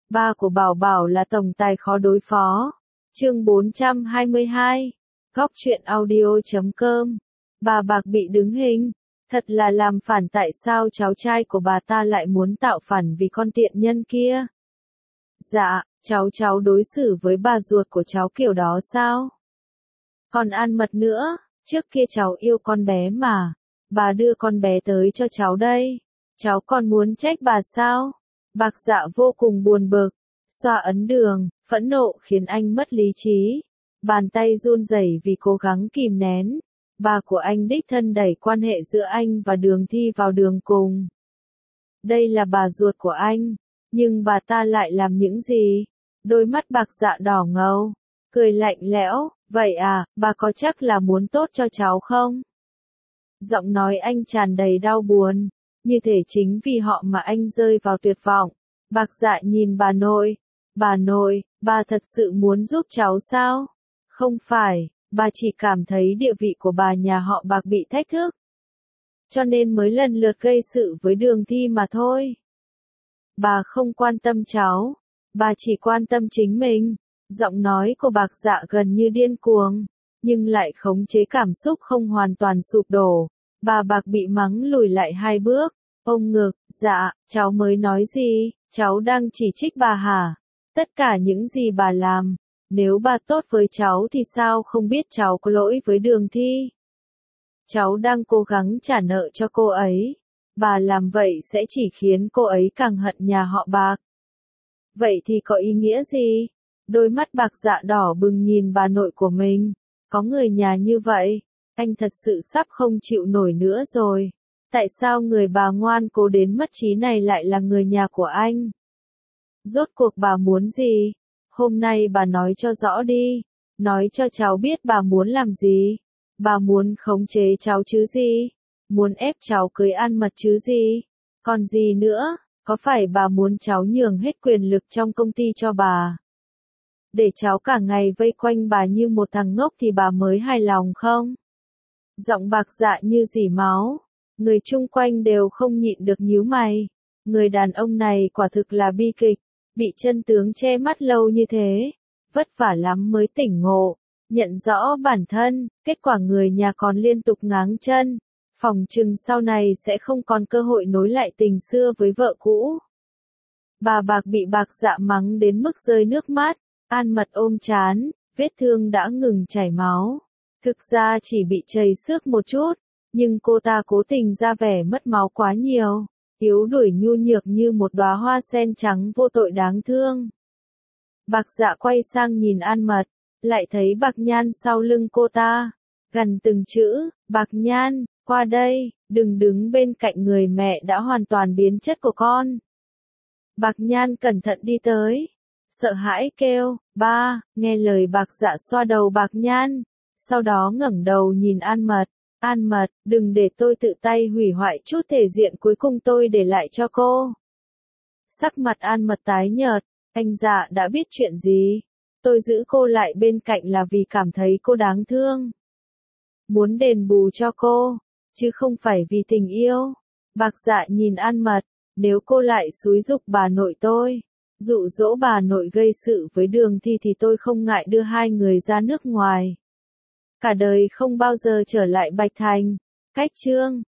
Ba của Bảo Bảo là tổng tài khó đối phó. Chương 422. Góc truyện audio.com. Bà Bạc bị đứng hình. Thật là làm phản, tại sao cháu trai của bà ta lại muốn tạo phản vì con tiện nhân kia? Dạ, cháu đối xử với bà ruột của cháu kiểu đó sao? Còn ăn mật nữa, trước kia cháu yêu con bé mà. Bà đưa con bé tới cho cháu đây. Cháu còn muốn trách bà sao? Bạc Dạ vô cùng buồn bực, xoa ấn đường, phẫn nộ khiến anh mất lý trí. Bàn tay run rẩy vì cố gắng kìm nén. Bà của anh đích thân đẩy quan hệ giữa anh và Đường Thi vào đường cùng. Đây là bà ruột của anh, nhưng bà ta lại làm những gì? Đôi mắt Bạc Dạ đỏ ngầu, cười lạnh lẽo, vậy à, bà có chắc là muốn tốt cho cháu không? Giọng nói anh tràn đầy đau buồn, như thể chính vì họ mà anh rơi vào tuyệt vọng. Bạc Dạ nhìn bà nội, bà thật sự muốn giúp cháu sao? Không phải, bà chỉ cảm thấy địa vị của bà nhà họ Bạc bị thách thức, cho nên mới lần lượt gây sự với Đường Thi mà thôi. Bà không quan tâm cháu, bà chỉ quan tâm chính mình. Giọng nói của Bạc Dạ gần như điên cuồng, nhưng lại khống chế cảm xúc không hoàn toàn sụp đổ. Bà Bạc bị mắng lùi lại 2 bước, ôm ngực, dạ, cháu mới nói gì, cháu đang chỉ trích bà hả? Tất cả những gì bà làm, nếu bà tốt với cháu thì sao không biết cháu có lỗi với Đường Thi? Cháu đang cố gắng trả nợ cho cô ấy. Bà làm vậy sẽ chỉ khiến cô ấy càng hận nhà họ Bạc. Vậy thì có ý nghĩa gì? Đôi mắt Bạc Dạ đỏ bừng nhìn bà nội của mình. Có người nhà như vậy, anh thật sự sắp không chịu nổi nữa rồi. Tại sao người bà ngoan cố đến mất trí này lại là người nhà của anh? Rốt cuộc bà muốn gì? Hôm nay bà nói cho rõ đi. Nói cho cháu biết bà muốn làm gì? Bà muốn khống chế cháu chứ gì? Muốn ép cháu cưới An Mật chứ gì? Còn gì nữa? Có phải bà muốn cháu nhường hết quyền lực trong công ty cho bà? Để cháu cả ngày vây quanh bà như một thằng ngốc thì bà mới hài lòng không? Giọng Bạc Dạ như rỉ máu. Người chung quanh đều không nhịn được nhíu mày. Người đàn ông này quả thực là bi kịch. Bị chân tướng che mắt lâu như thế. Vất vả lắm mới tỉnh ngộ. Nhận rõ bản thân. Kết quả người nhà còn liên tục ngáng chân. Phòng chừng sau này sẽ không còn cơ hội nối lại tình xưa với vợ cũ. Bà Bạc bị Bạc Dạ mắng đến mức rơi nước mắt. An Mật ôm trán, vết thương đã ngừng chảy máu. Thực ra chỉ bị trầy xước một chút, nhưng cô ta cố tình ra vẻ mất máu quá nhiều, yếu đuối nhu nhược như một đóa hoa sen trắng vô tội đáng thương. Bạc Dạ quay sang nhìn An Mật, lại thấy Bạc Nhan sau lưng cô ta, gần từng chữ, Bạc Nhan, qua đây, đừng đứng bên cạnh người mẹ đã hoàn toàn biến chất của con. Bạc Nhan cẩn thận đi tới, sợ hãi kêu, ba, nghe lời Bạc Dạ xoa đầu Bạc Nhan, sau đó ngẩng đầu nhìn An Mật, đừng để tôi tự tay hủy hoại chút thể diện cuối cùng tôi để lại cho cô. Sắc mặt An Mật tái nhợt, anh Dạ đã biết chuyện gì, tôi giữ cô lại bên cạnh là vì cảm thấy cô đáng thương. Muốn đền bù cho cô, chứ không phải vì tình yêu. Bạc Dạ nhìn An Mật, nếu cô lại xúi giục bà nội tôi, dụ dỗ bà nội gây sự với Đường Thi thì tôi không ngại đưa hai người ra nước ngoài. Cả đời không bao giờ trở lại Bạch Thành. Cách chương